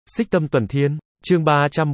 Xích Tâm Tuần Thiên, chương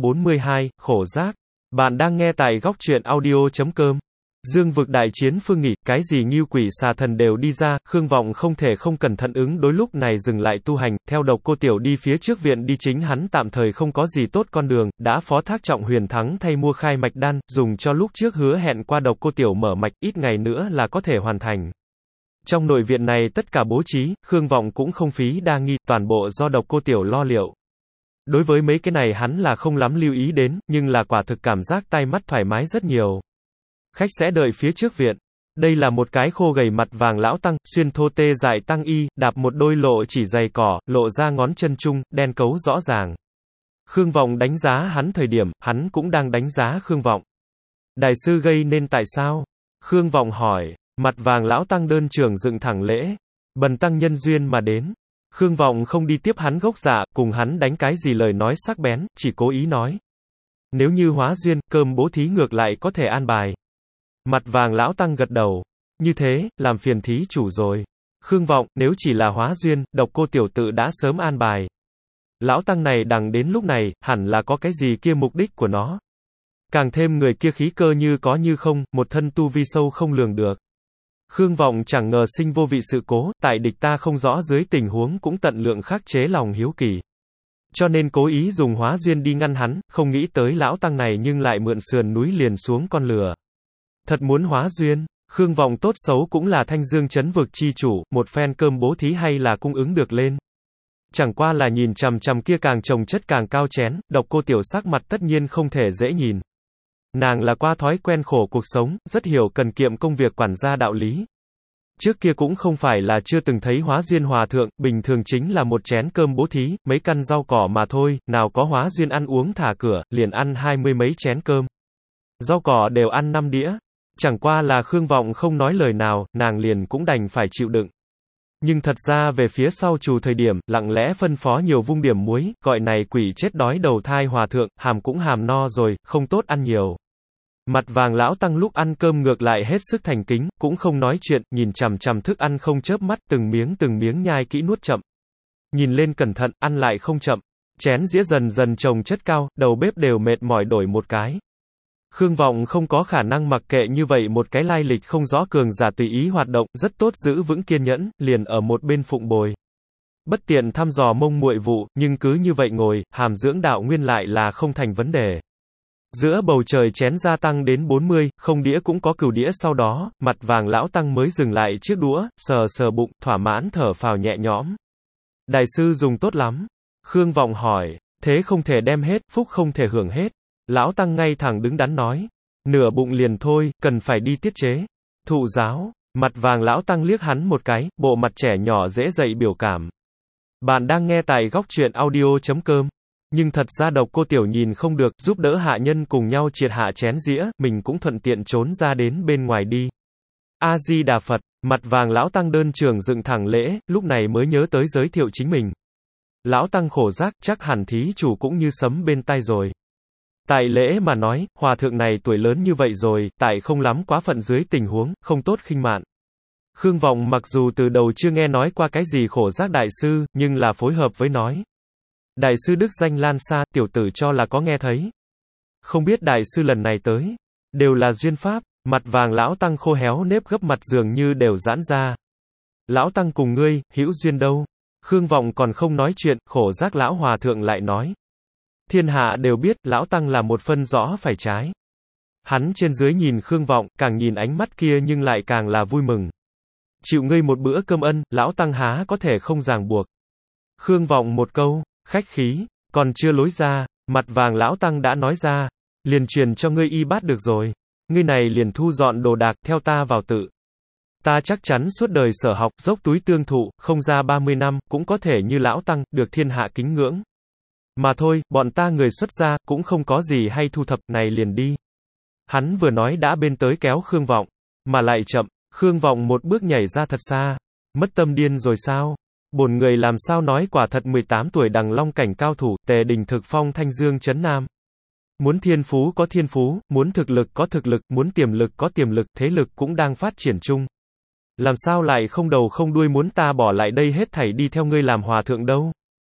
342, Khổ Giác. Bạn đang nghe tại góc truyện audio.com. Dương vực đại chiến phương nghị, cái gì ngưu quỷ xà thần đều đi ra, Khương Vọng không thể không cẩn thận ứng đối, lúc này dừng lại tu hành, theo Độc Cô Tiểu đi phía trước viện đi, chính hắn tạm thời không có gì tốt con đường, đã phó thác Trọng Huyền Thắng thay mua khai mạch đan, dùng cho lúc trước hứa hẹn qua Độc Cô Tiểu mở mạch, ít ngày nữa là có thể hoàn thành. Trong nội viện này tất cả bố trí, Khương Vọng cũng không phí đa nghi, toàn bộ do Độc Cô Tiểu lo liệu. Đối với mấy cái này hắn là không lắm lưu ý đến, nhưng là quả thực cảm giác tai mắt thoải mái rất nhiều. Khách sẽ đợi phía trước viện. Đây là một cái khô gầy mặt vàng lão tăng, xuyên thô tê dài tăng y, đạp một đôi lộ chỉ giày cỏ, lộ ra ngón chân trung, đen cấu rõ ràng. Khương Vọng đánh giá hắn thời điểm, hắn cũng đang đánh giá Khương Vọng. Đại sư gây nên tại sao? Khương Vọng hỏi. Mặt vàng lão tăng đơn trường dựng thẳng lễ. Bần tăng nhân duyên mà đến. Khương Vọng không đi tiếp hắn gốc dạ, cùng hắn đánh cái gì lời nói sắc bén, chỉ cố ý nói. Nếu như hóa duyên, cơm bố thí ngược lại có thể an bài. Mặt vàng lão tăng gật đầu. Như thế, làm phiền thí chủ rồi. Khương Vọng, nếu chỉ là hóa duyên, Độc Cô Tiểu tự đã sớm an bài. Lão tăng này đằng đến lúc này, hẳn là có cái gì kia mục đích của nó. Càng thêm người kia khí cơ như có như không, một thân tu vi sâu không lường được. Khương Vọng chẳng ngờ sinh vô vị sự cố, tại địch ta không rõ dưới tình huống cũng tận lượng khắc chế lòng hiếu kỳ. Cho nên cố ý dùng hóa duyên đi ngăn hắn, không nghĩ tới lão tăng này nhưng lại mượn sườn núi liền xuống con lừa. Thật muốn hóa duyên, Khương Vọng tốt xấu cũng là Thanh Dương trấn vực chi chủ, một phen cơm bố thí hay là cung ứng được lên. Chẳng qua là nhìn chằm chằm kia càng trồng chất càng cao chén, Độc Cô Tiểu sắc mặt tất nhiên không thể dễ nhìn. Nàng là qua thói quen khổ cuộc sống, rất hiểu cần kiệm công việc quản gia đạo lý. Trước kia cũng không phải là chưa từng thấy hóa duyên hòa thượng, bình thường chính là một chén cơm bố thí, mấy căn rau cỏ mà thôi, nào có hóa duyên ăn uống thả cửa, liền ăn 20 mấy chén cơm. Rau cỏ đều ăn 5 đĩa. Chẳng qua là Khương Vọng không nói lời nào, nàng liền cũng đành phải chịu đựng. Nhưng thật ra về phía sau trù thời điểm, lặng lẽ phân phó nhiều vung điểm muối, gọi này quỷ chết đói đầu thai hòa thượng, hàm cũng hàm no rồi, không tốt ăn nhiều. Mặt vàng lão tăng lúc ăn cơm ngược lại hết sức thành kính, cũng không nói chuyện, nhìn chằm chằm thức ăn không chớp mắt, từng miếng nhai kỹ nuốt chậm. Nhìn lên cẩn thận, ăn lại không chậm. Chén dĩa dần dần chồng chất cao, đầu bếp đều mệt mỏi đổi một cái. Khương Vọng không có khả năng mặc kệ như vậy một cái lai lịch không rõ cường giả tùy ý hoạt động, rất tốt giữ vững kiên nhẫn, liền ở một bên phụng bồi. Bất tiện thăm dò mông muội vụ, nhưng cứ như vậy ngồi, hàm dưỡng đạo nguyên lại là không thành vấn đề. Giữa bầu trời chén gia tăng đến 40, không đĩa cũng có cửu đĩa, sau đó, mặt vàng lão tăng mới dừng lại chiếc đũa, sờ bụng, thỏa mãn thở phào nhẹ nhõm. Đại sư dùng tốt lắm. Khương Vọng hỏi, thế không thể đem hết, phúc không thể hưởng hết. Lão tăng ngay thẳng đứng đắn nói, nửa bụng liền thôi, cần phải đi tiết chế. Thụ giáo, mặt vàng lão tăng liếc hắn một cái, bộ mặt trẻ nhỏ dễ dậy biểu cảm. Bạn đang nghe tại góc truyện audio.com. Nhưng thật ra Độc Cô Tiểu nhìn không được, giúp đỡ hạ nhân cùng nhau triệt hạ chén dĩa, mình cũng thuận tiện trốn ra đến bên ngoài đi. A-di-đà Phật, mặt vàng lão tăng đơn trường dựng thẳng lễ, lúc này mới nhớ tới giới thiệu chính mình. Lão tăng khổ giác, chắc hẳn thí chủ cũng như sấm bên tai rồi. Tại lễ mà nói, hòa thượng này tuổi lớn như vậy rồi, tại không lắm quá phận dưới tình huống, không tốt khinh mạn. Khương Vọng mặc dù từ đầu chưa nghe nói qua cái gì khổ giác đại sư, nhưng là phối hợp với nói. Đại sư đức danh lan xa, tiểu tử cho là có nghe thấy. Không biết đại sư lần này tới, đều là duyên pháp, mặt vàng lão tăng khô héo nếp gấp mặt dường như đều giãn ra. Lão tăng cùng ngươi, hữu duyên đâu? Khương Vọng còn không nói chuyện, khổ giác lão hòa thượng lại nói. Thiên hạ đều biết, lão tăng là một phân rõ phải trái. Hắn trên dưới nhìn Khương Vọng, càng nhìn ánh mắt kia nhưng lại càng là vui mừng. Chịu ngươi một bữa cơm ân, lão tăng há có thể không ràng buộc. Khương Vọng một câu, khách khí, còn chưa lối ra, mặt vàng lão tăng đã nói ra, liền truyền cho ngươi y bát được rồi. Ngươi này liền thu dọn đồ đạc, theo ta vào tự. Ta chắc chắn suốt đời sở học, dốc túi tương thụ, không ra 30 năm, cũng có thể như lão tăng, được thiên hạ kính ngưỡng. Mà thôi, bọn ta người xuất gia, cũng không có gì hay thu thập, này liền đi. Hắn vừa nói đã bên tới kéo Khương Vọng, mà lại chậm, Khương Vọng một bước nhảy ra thật xa. Mất tâm điên rồi sao? Bổn người làm sao nói quả thật 18 tuổi đằng long cảnh cao thủ, tề đình thực phong Thanh Dương trấn Nam. Muốn thiên phú có thiên phú, muốn thực lực có thực lực, muốn tiềm lực có tiềm lực, thế lực cũng đang phát triển chung. Làm sao lại không đầu không đuôi muốn ta bỏ lại đây hết thảy đi theo ngươi làm hòa thượng đâu?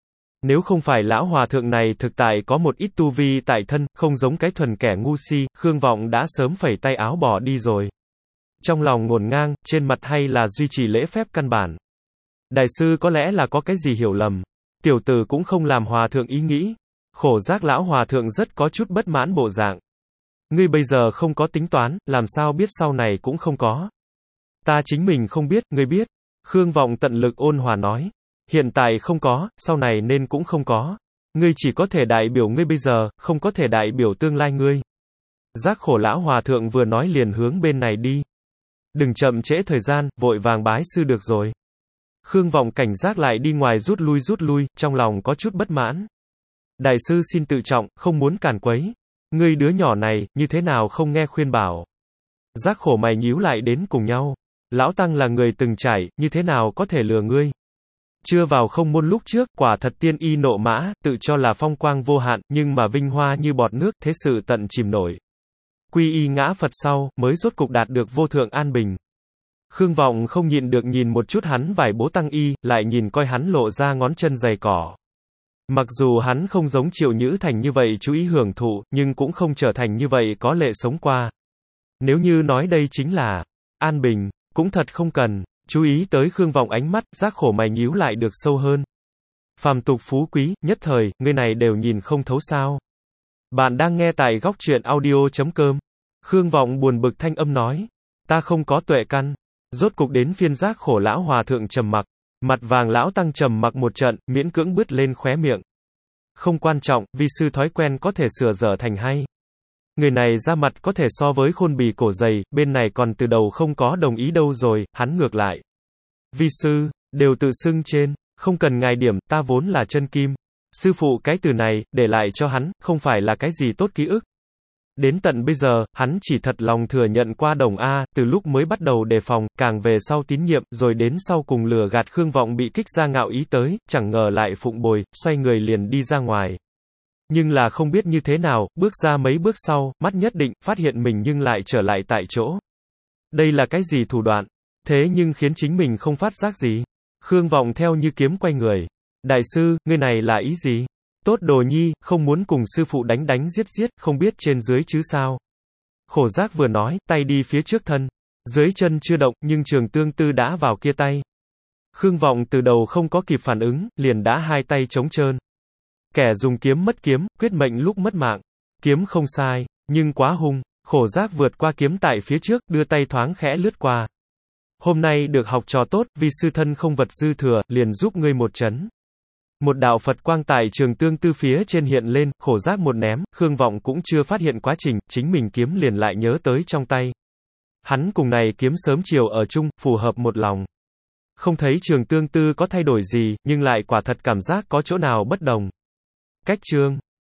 Nếu không phải lão hòa thượng này thực tại có một ít tu vi tại thân, không giống cái thuần kẻ ngu si, Khương Vọng đã sớm phẩy tay áo bỏ đi rồi. Trong lòng ngổn ngang, trên mặt hay là duy trì lễ phép căn bản. Đại sư có lẽ là có cái gì hiểu lầm. Tiểu tử cũng không làm hòa thượng ý nghĩ. Khổ giác lão hòa thượng rất có chút bất mãn bộ dạng. Ngươi bây giờ không có tính toán, làm sao biết sau này cũng không có. Ta chính mình không biết, ngươi biết. Khương Vọng tận lực ôn hòa nói. Hiện tại không có, sau này nên cũng không có. Ngươi chỉ có thể đại biểu ngươi bây giờ, không có thể đại biểu tương lai ngươi. Giác khổ lão hòa thượng vừa nói liền hướng bên này đi. Đừng chậm trễ thời gian, vội vàng bái sư được rồi. Khương Vọng cảnh giác lại đi ngoài rút lui, trong lòng có chút bất mãn. Đại sư xin tự trọng, không muốn cản quấy. Ngươi đứa nhỏ này, như thế nào không nghe khuyên bảo. Giác khổ mày nhíu lại đến cùng nhau. Lão Tăng là người từng trải, như thế nào có thể lừa ngươi. Chưa vào không môn lúc trước, quả thật tiên y nộ mã, tự cho là phong quang vô hạn, nhưng mà vinh hoa như bọt nước, thế sự tận chìm nổi. Quy y ngã Phật sau, mới rốt cục đạt được vô thượng an bình. Khương Vọng không nhịn được nhìn một chút hắn vải bố tăng y, lại nhìn coi hắn lộ ra ngón chân dày cỏ. Mặc dù hắn không giống Triệu Nhữ Thành như vậy chú ý hưởng thụ, nhưng cũng không trở thành như vậy có lệ sống qua. Nếu như nói đây chính là an bình, cũng thật không cần. Chú ý tới Khương Vọng ánh mắt, giác khổ mày nhíu lại được sâu hơn. Phàm tục phú quý, nhất thời, người này đều nhìn không thấu sao. Bạn đang nghe tại góc truyện audio.com. Khương Vọng buồn bực thanh âm nói. Ta không có tuệ căn. Rốt cục đến phiên giác khổ lão hòa thượng trầm mặc. Mặt vàng lão tăng trầm mặc một trận, miễn cưỡng bứt lên khóe miệng. Không quan trọng, vi sư thói quen có thể sửa dở thành hay. Người này ra mặt có thể so với khôn bì cổ dày, bên này còn từ đầu không có đồng ý đâu rồi, hắn ngược lại. Vi sư, đều tự xưng trên, không cần ngài điểm, ta vốn là chân kim. Sư phụ cái từ này, để lại cho hắn, không phải là cái gì tốt ký ức. Đến tận bây giờ, hắn chỉ thật lòng thừa nhận qua đồng A, từ lúc mới bắt đầu đề phòng, càng về sau tín nhiệm, rồi đến sau cùng lừa gạt Khương Vọng bị kích ra ngạo ý tới, chẳng ngờ lại phụng bồi, xoay người liền đi ra ngoài. Nhưng là không biết như thế nào, bước ra mấy bước sau, mắt nhất định, phát hiện mình nhưng lại trở lại tại chỗ. Đây là cái gì thủ đoạn? Thế nhưng khiến chính mình không phát giác gì. Khương Vọng theo như kiếm quay người. Đại sư, ngươi này là ý gì? Tốt đồ nhi, không muốn cùng sư phụ đánh đánh giết giết, không biết trên dưới chứ sao. Khổ giác vừa nói, tay đi phía trước thân. Dưới chân chưa động, nhưng Trường Tương Tư đã vào kia tay. Khương Vọng từ đầu không có kịp phản ứng, liền đã hai tay trống trơn. Kẻ dùng kiếm mất kiếm, quyết mệnh lúc mất mạng. Kiếm không sai, nhưng quá hung. Khổ giác vượt qua kiếm tại phía trước, đưa tay thoáng khẽ lướt qua. Hôm nay được học trò tốt, vì sư thân không vật dư thừa, liền giúp ngươi một chấn. Một đạo Phật quang tại Trường Tương Tư phía trên hiện lên, khổ giác một ném, Khương Vọng cũng chưa phát hiện quá trình, chính mình kiếm liền lại nhớ tới trong tay. Hắn cùng này kiếm sớm chiều ở chung, phù hợp một lòng. Không thấy Trường Tương Tư có thay đổi gì, nhưng lại quả thật cảm giác có chỗ nào bất đồng. Cách chương